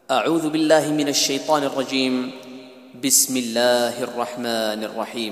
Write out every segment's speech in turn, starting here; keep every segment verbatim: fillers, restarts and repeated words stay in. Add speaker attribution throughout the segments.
Speaker 1: أعوذ بالله من الشيطان الرجيم. بسم الله الرحمن الرحيم.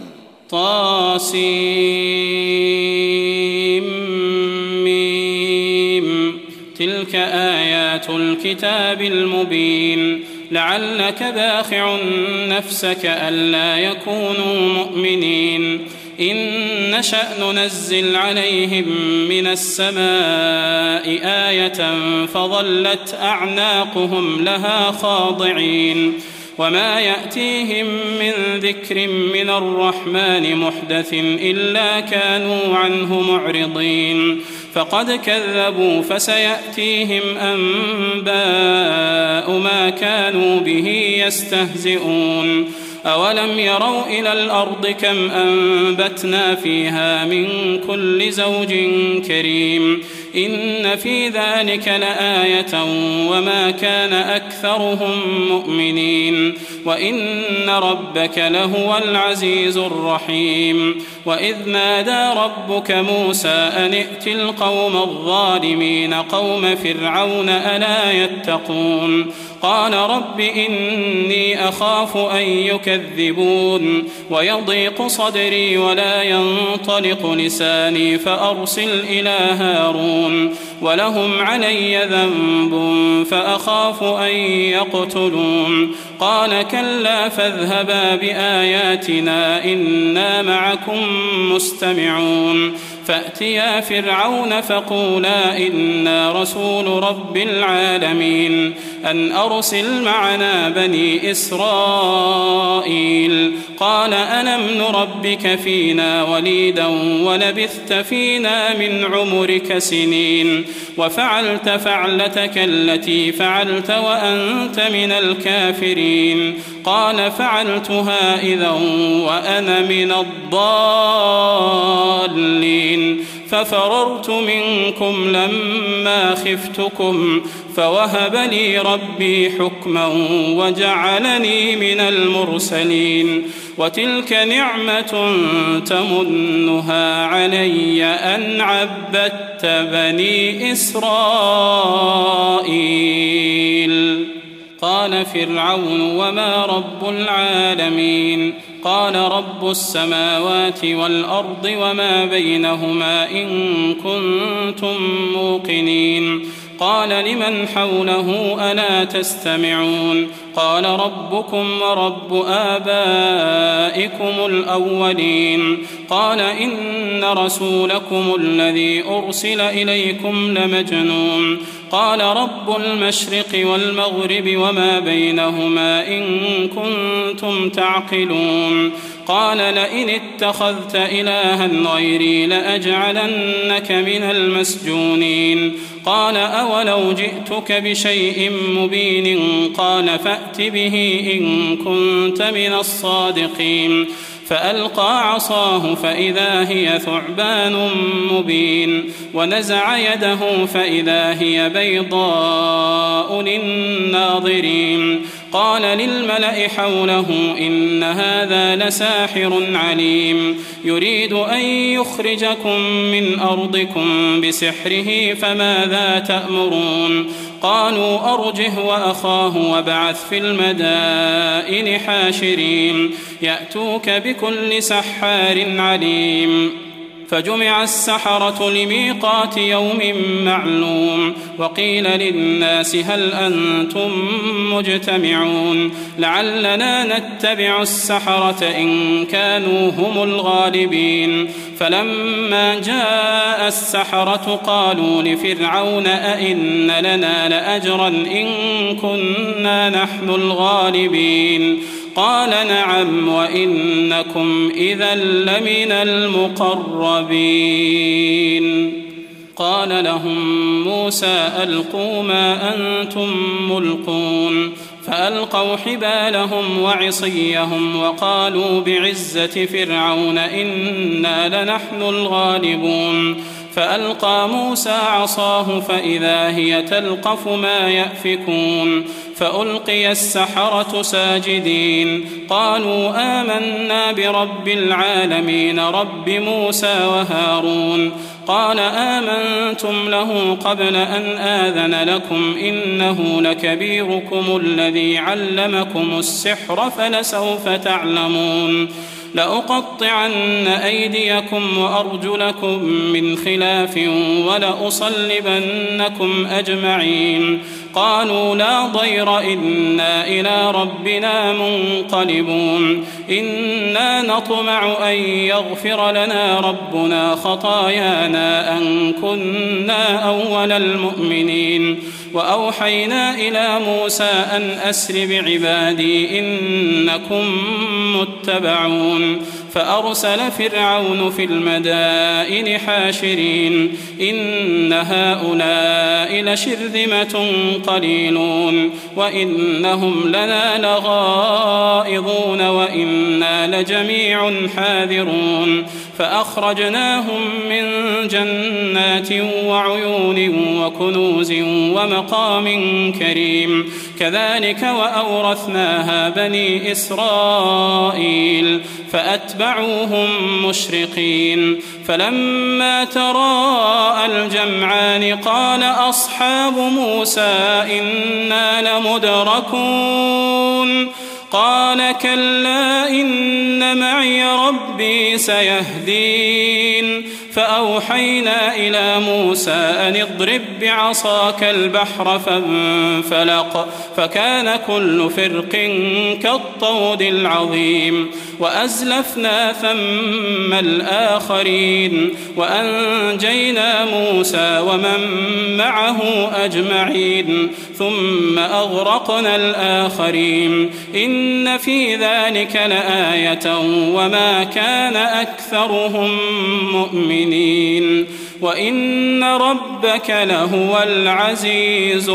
Speaker 2: طاسيم تلك آيات الكتاب المبين لعلك باخع نفسك ألا يكونوا مؤمنين إن نشأ ننزل عليهم من السماء آية فظلت أعناقهم لها خاضعين وما يأتيهم من ذكر من الرحمن محدث إلا كانوا عنه معرضين فقد كذبوا فسيأتيهم أنباء ما كانوا به يستهزئون أولم يروا إلى الأرض كم أنبتنا فيها من كل زوج كريم إن في ذلك لآية وما كان أكثرهم مؤمنين وإن ربك لهو العزيز الرحيم وإذ نادى ربك موسى أن ائت القوم الظالمين قوم فرعون ألا يتقون قال رب إني أخاف أن يكذبون ويضيق صدري ولا ينطلق لساني فأرسل إلى هارون ولهم علي ذنب فأخاف أن يقتلون قال كلا فاذهبا بآياتنا إنا معكم مستمعون فأتيا فرعون فقولا إنا رسول رب العالمين أن أرسل معنا بني إسرائيل قال ألم نربك فينا وليدا ولبثت فينا من عمرك سنين وفعلت فعلتك التي فعلت وأنت من الكافرين قال فعلتها إذا وأنا من الضالين ففررت منكم لما خفتكم فوهب لي ربي حكما وجعلني من المرسلين وتلك نعمة تمنها علي أن عبدت بني إسرائيل قال فرعون وما رب العالمين قال رب السماوات والأرض وما بينهما إن كنتم موقنين قال لمن حوله ألا تستمعون قال ربكم ورب آبائكم الأولين قال إن رسولكم الذي أرسل إليكم لمجنون قال رب المشرق والمغرب وما بينهما إن كنتم تعقلون قال لئن اتخذت إلها غيري لأجعلنك من المسجونين قال أولو جئتك بشيء مبين قال فأت به إن كنت من الصادقين فألقى عصاه فإذا هي ثعبان مبين ونزع يده فإذا هي بيضاء للناظرين قال للملأ حوله إن هذا لساحر عليم يريد أن يخرجكم من أرضكم بسحره فماذا تأمرون قالوا أرجه وأخاه وابعث في المدائن حاشرين يأتوك بكل سحار عليم فجمع السحرة لميقات يوم معلوم وقيل للناس هل أنتم مجتمعون لعلنا نتبع السحرة إن كانوا هم الغالبين فلما جاء السحرة قالوا لفرعون أئن لنا لأجرا إن كنا نحن الغالبين قال نعم وإنكم إذا لمن المقربين قال لهم موسى ألقوا ما أنتم ملقون فألقوا حبالهم وعصيهم وقالوا بعزة فرعون إنا لنحن الغالبون فألقى موسى عصاه فإذا هي تلقف ما يأفكون فألقي السحرة ساجدين قالوا آمنا برب العالمين رب موسى وهارون قال آمنتم له قبل أن آذن لكم إنه لكبيركم الذي علمكم السحر فلسوف تعلمون لأقطعن أيديكم وأرجلكم من خلاف ولأصلبنكم أجمعين قالوا لا ضير إنا إلى ربنا منقلبون إنا نطمع أن يغفر لنا ربنا خطايانا أن كنا أول المؤمنين وأوحينا إلى موسى أن أسر بعبادي إنكم متبعون فأرسل فرعون في المدائن حاشرين إن هؤلاء لشرذمة قليلون وإنهم لنا لغائظون وإنا لجميع حاذرون فأخرجناهم من جنات وعيون وكنوز ومقام كريم كذلك وأورثناها بني إسرائيل فأتبعوهم مشرقين فلما تراءى الجمعان قال أصحاب موسى إنا لمدركون قال كلا إن معي ربي سيهدين فأوحينا إلى موسى أن اضرب بعصاك البحر فانفلق فكان كل فرق كالطود العظيم وأزلفنا ثم الآخرين وأنجينا موسى ومن معه أجمعين ثم أغرقنا الآخرين إن في ذلك لآية وما كان أكثرهم مؤمنين وإن ربك لهو العزيز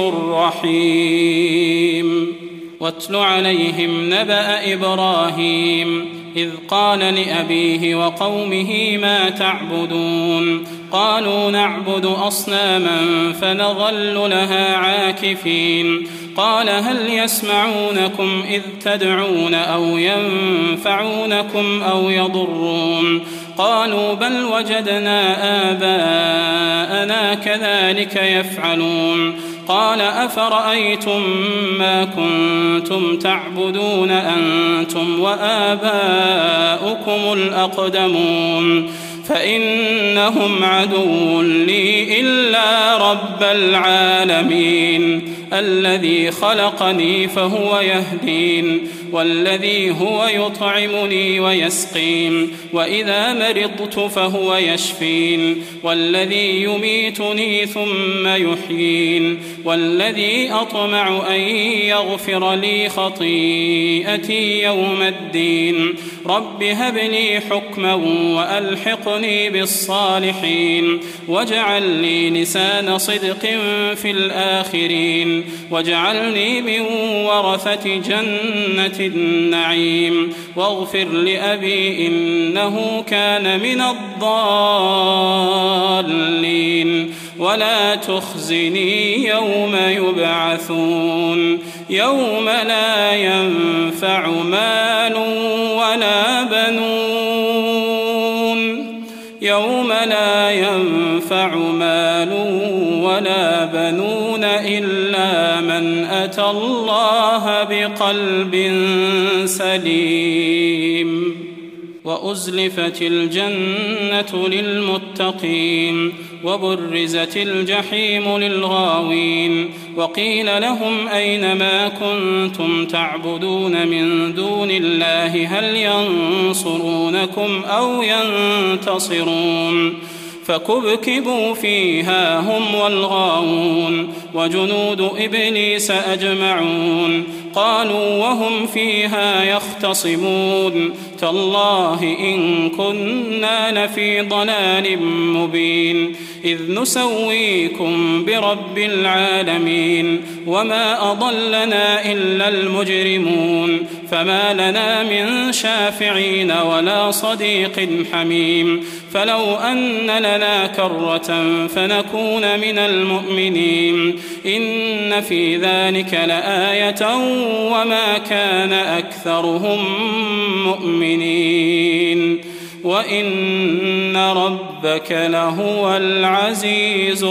Speaker 2: الرحيم واتل عليهم نبأ إبراهيم إذ قال لأبيه وقومه ما تعبدون قالوا نعبد أصناما فنظل لها عاكفين قال هل يسمعونكم إذ تدعون أو ينفعونكم أو يضرون قالوا بل وجدنا آباءنا كذلك يفعلون قال أفرأيتم ما كنتم تعبدون أنتم وآباؤكم الأقدمون فإنهم عدو لي إلا رب العالمين الذي خلقني فهو يهدين والذي هو يطعمني ويسقين وإذا مرضت فهو يشفين والذي يميتني ثم يحيين والذي أطمع أن يغفر لي خطيئتي يوم الدين رب هب لي حكما وألحقني بالصالحين واجعل لي لسان صدق في الآخرين واجعلني من ورثة جنة النعيم واغفر لأبي إنه كان من الضالين ولا تخزني يوم يبعثون يوم لا ينفع مال ولا بنون يوم لا ينفع مال ولا بنون إلا من أتى الله بقلب سليم وأزلفت الجنة للمتقين وبرزت الجحيم للغاوين وقيل لهم أين ما كنتم تعبدون من دون الله هل ينصرونكم أو ينتصرون فكبكبوا فيها هم والغاوون وجنود إبليس أجمعون قالوا وهم فيها يختصمون تالله إن كنا لفي ضلال مبين إذ نسويكم برب العالمين وما أضلنا إلا المجرمون فما لنا من شافعين ولا صديق حميم فلو أن لنا كرة فنكون من المؤمنين إن في ذلك لآية وما كان أكثرهم مؤمنين وإن ربك لهو العزيز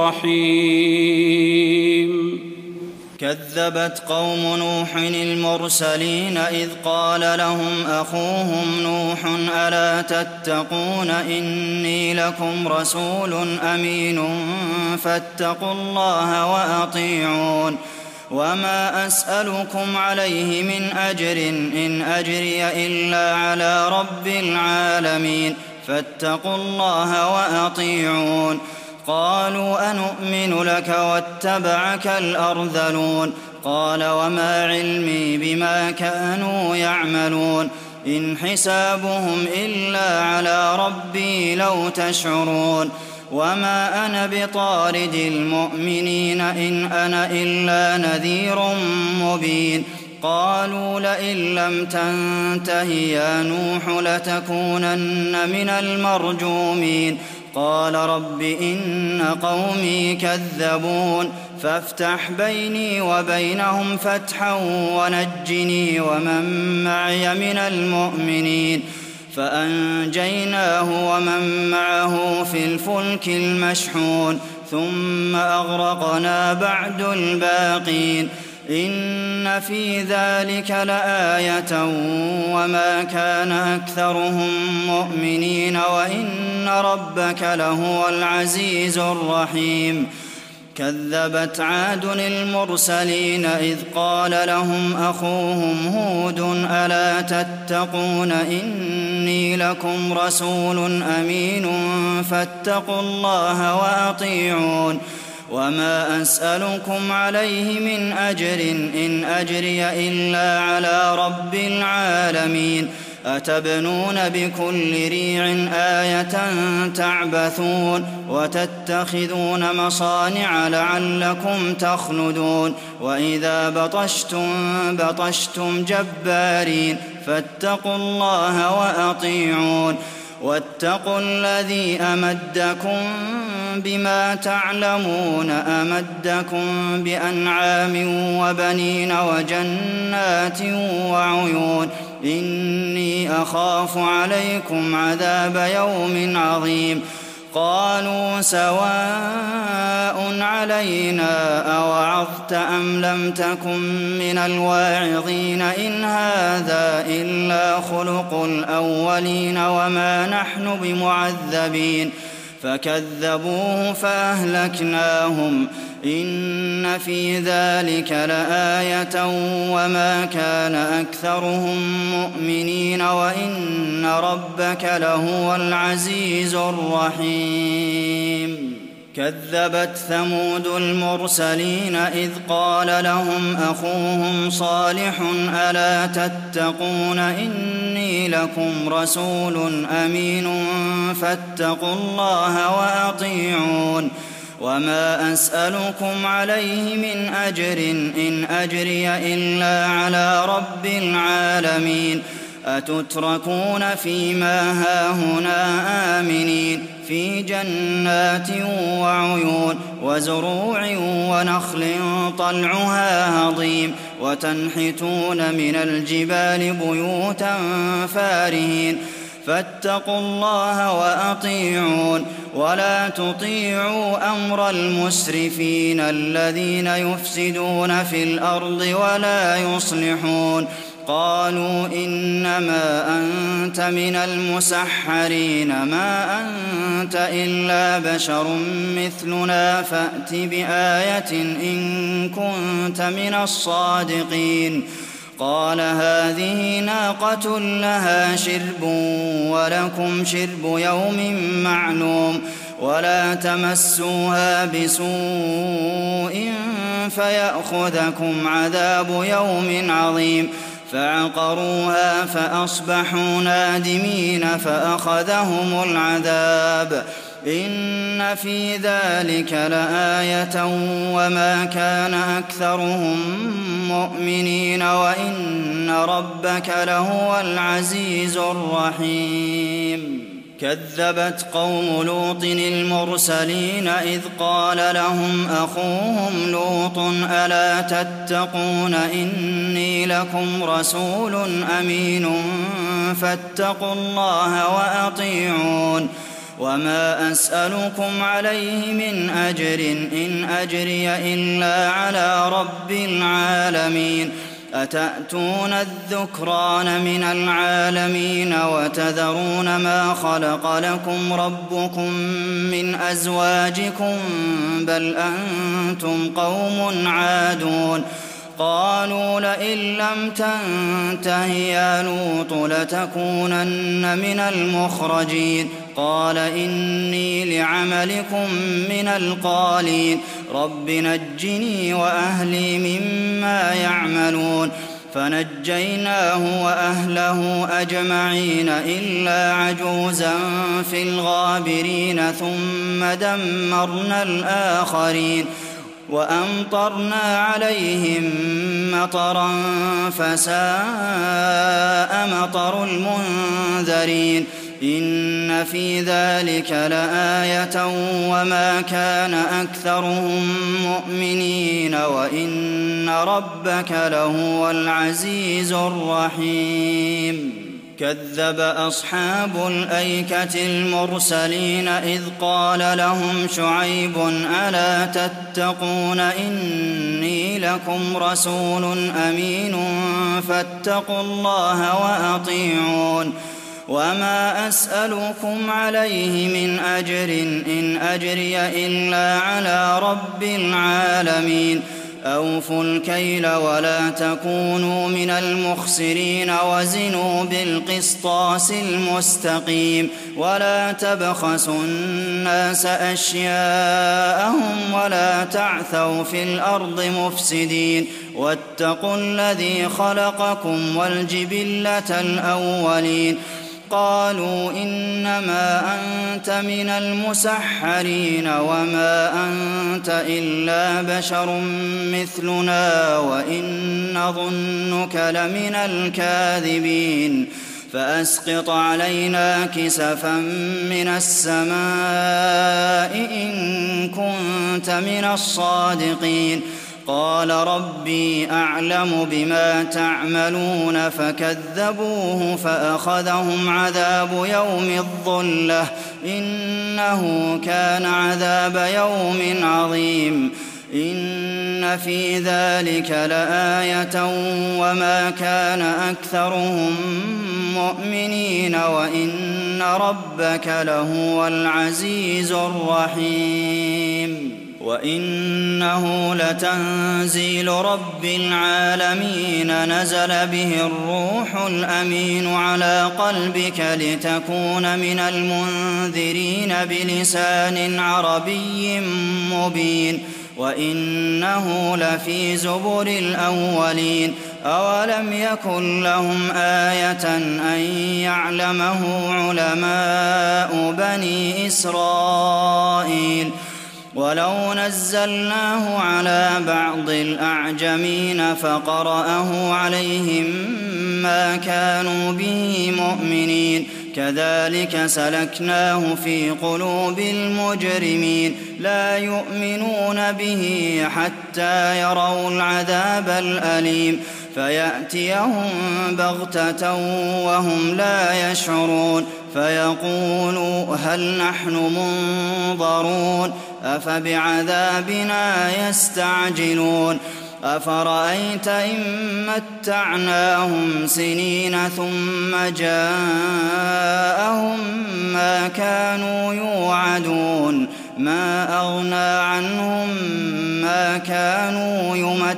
Speaker 2: الرحيم.
Speaker 3: كذبت قوم نوح المرسلين إذ قال لهم أخوهم نوح ألا تتقون إني لكم رسول أمين فاتقوا الله وأطيعون وما أسألكم عليه من أجر إن أجري إلا على رب العالمين فاتقوا الله وأطيعون قالوا أنؤمن لك واتبعك الأرذلون قال وما علمي بما كانوا يعملون إن حسابهم إلا على ربي لو تشعرون وما أنا بطارد المؤمنين إن أنا إلا نذير مبين قالوا لئن لم تنته يا نوح لتكونن من المرجومين قال رب إن قومي كذبون فافتح بيني وبينهم فتحا ونجني ومن معي من المؤمنين فأنجيناه ومن معه في الفلك المشحون ثم أغرقنا بعد الباقين إن في ذلك لآية وما كان أكثرهم مؤمنين وإن ربك لهو العزيز الرحيم. كذبت عاد المرسلين إذ قال لهم أخوهم هود ألا تتقون إني لكم رسول أمين فاتقوا الله وأطيعون وما أسألكم عليه من أجر إن أجري إلا على رب العالمين أتبنون بكل ريع آية تعبثون وتتخذون مصانع لعلكم تخلدون وإذا بطشتم بطشتم جبارين فاتقوا الله وأطيعون واتقوا الذي أمدكم بما تعلمون أمدكم بأنعام وبنين وجنات وعيون إني أخاف عليكم عذاب يوم عظيم قالوا سواء علينا أوعظت أم لم تكن من الواعظين إن هذا إلا خلق الأولين وما نحن بمعذبين فكذبوه فأهلكناهم إن في ذلك لآية وما كان أكثرهم مؤمنين وإن ربك لهو العزيز الرحيم. كذبت ثمود المرسلين إذ قال لهم أخوهم صالح ألا تتقون إني لكم رسول أمين فاتقوا الله وأطيعون وما أسألكم عليه من أجر إن أجري إلا على رب العالمين أتتركون فيما هاهنا آمنين في جنات وعيون وزروع ونخل طلعها هضيم وتنحتون من الجبال بيوتا فارهين فاتقوا الله وأطيعون ولا تطيعوا أمر المسرفين الذين يفسدون في الأرض ولا يصلحون قالوا إنما أنت من المسحرين ما أنت إلا بشر مثلنا فأت بآية إن كنت من الصادقين قال هذه ناقة لها شرب ولكم شرب يوم معلوم ولا تمسوها بسوء فيأخذكم عذاب يوم عظيم فعقروها فأصبحوا نادمين فأخذهم العذاب إن في ذلك لآية وما كان أكثرهم مؤمنين وإن ربك لهو العزيز الرحيم. كذبت قوم لوط المرسلين إذ قال لهم أخوهم لوط ألا تتقون إني لكم رسول أمين فاتقوا الله وأطيعون وما أسألكم عليه من أجر إن أجري إلا على رب العالمين أتأتون الذكران من العالمين وتذرون ما خلق لكم ربكم من أزواجكم بل أنتم قوم عادون قالوا لئن لم تنته يا لوط لتكونن من المخرجين قال إني لعملكم من القالين رب نجني وأهلي مما يعملون فنجيناه وأهله أجمعين إلا عجوزا في الغابرين ثم دمرنا الآخرين وأمطرنا عليهم مطرا فساء مطر المنذرين إن في ذلك لآية وما كان أكثرهم مؤمنين وإن ربك لهو العزيز الرحيم كذب أصحاب الأيكة المرسلين إذ قال لهم شعيب ألا تتقون إني لكم رسول أمين فاتقوا الله وأطيعون وما أسألكم عليه من أجر إن أجري إلا على رب العالمين أوفوا الكيل ولا تكونوا من المخسرين وزنوا بالقسطاس المستقيم ولا تبخسوا الناس أشياءهم ولا تعثوا في الأرض مفسدين واتقوا الذي خلقكم والجبلة الأولين قالوا إنما أنت من المسحرين وما أنت إلا بشر مثلنا وإن نظنك لمن الكاذبين فأسقط علينا كسفا من السماء إن كنت من الصادقين قال ربي أعلم بما تعملون فكذبوه فأخذهم عذاب يوم الظلة إنه كان عذاب يوم عظيم إن في ذلك لآية وما كان أكثرهم مؤمنين وإن ربك لهو العزيز الرحيم وإنه لتنزيل رب العالمين نزل به الروح الأمين على قلبك لتكون من المنذرين بلسان عربي مبين وإنه لفي زبر الأولين أولم يكن لهم آية أن يعلمه علماء بني إسرائيل ولو نزلناه على بعض الأعجمين فقرأه عليهم ما كانوا به مؤمنين كذلك سلكناه في قلوب المجرمين لا يؤمنون به حتى يروا العذاب الأليم فيأتيهم بغتة وهم لا يشعرون فيقولوا هل نحن منظرون أفبعذابنا يستعجلون أفرأيت إن متعناهم سنين ثم جاءهم ما كانوا يوعدون ما أغنى عنهم ما كانوا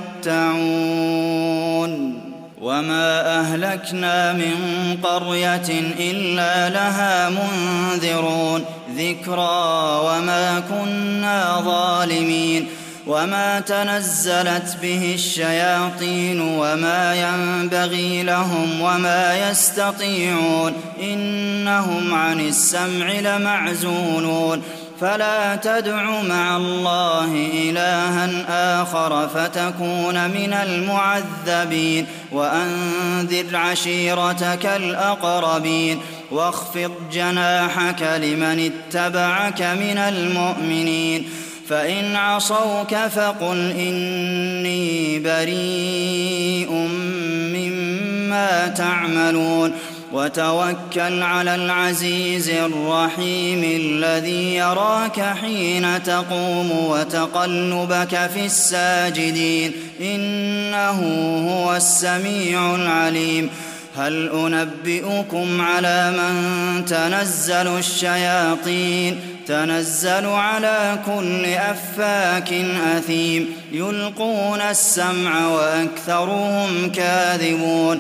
Speaker 3: يمتعون وما أهلكنا من قرية إلا لها منذرون ذكرى وما كنا ظالمين وما تنزلت به الشياطين وما ينبغي لهم وما يستطيعون إنهم عن السمع لمعزولون فلا تدع مع الله إلها آخر فتكون من المعذبين وأنذر عشيرتك الأقربين واخفض جناحك لمن اتبعك من المؤمنين فإن عصوك فقل إني بريء مما تعملون وتوكل على العزيز الرحيم الذي يراك حين تقوم وتقلبك في الساجدين إنه هو السميع العليم هل أنبئكم على من تنزل الشياطين تنزل على كل أفاك أثيم يلقون السمع وأكثرهم كاذبون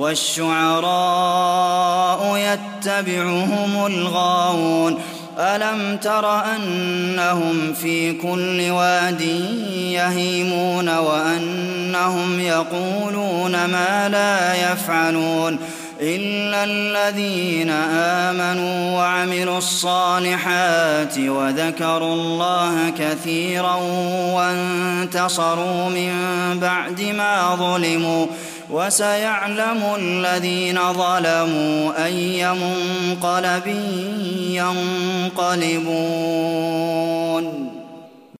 Speaker 3: والشعراء يتبعهم الغاوون ألم تر أنهم في كل واد يهيمون وأنهم يقولون ما لا يفعلون إلا الذين آمنوا وعملوا الصالحات وذكروا الله كثيرا وانتصروا من بعد ما ظلموا وسيعلم الذين ظلموا أي منقلب ينقلبون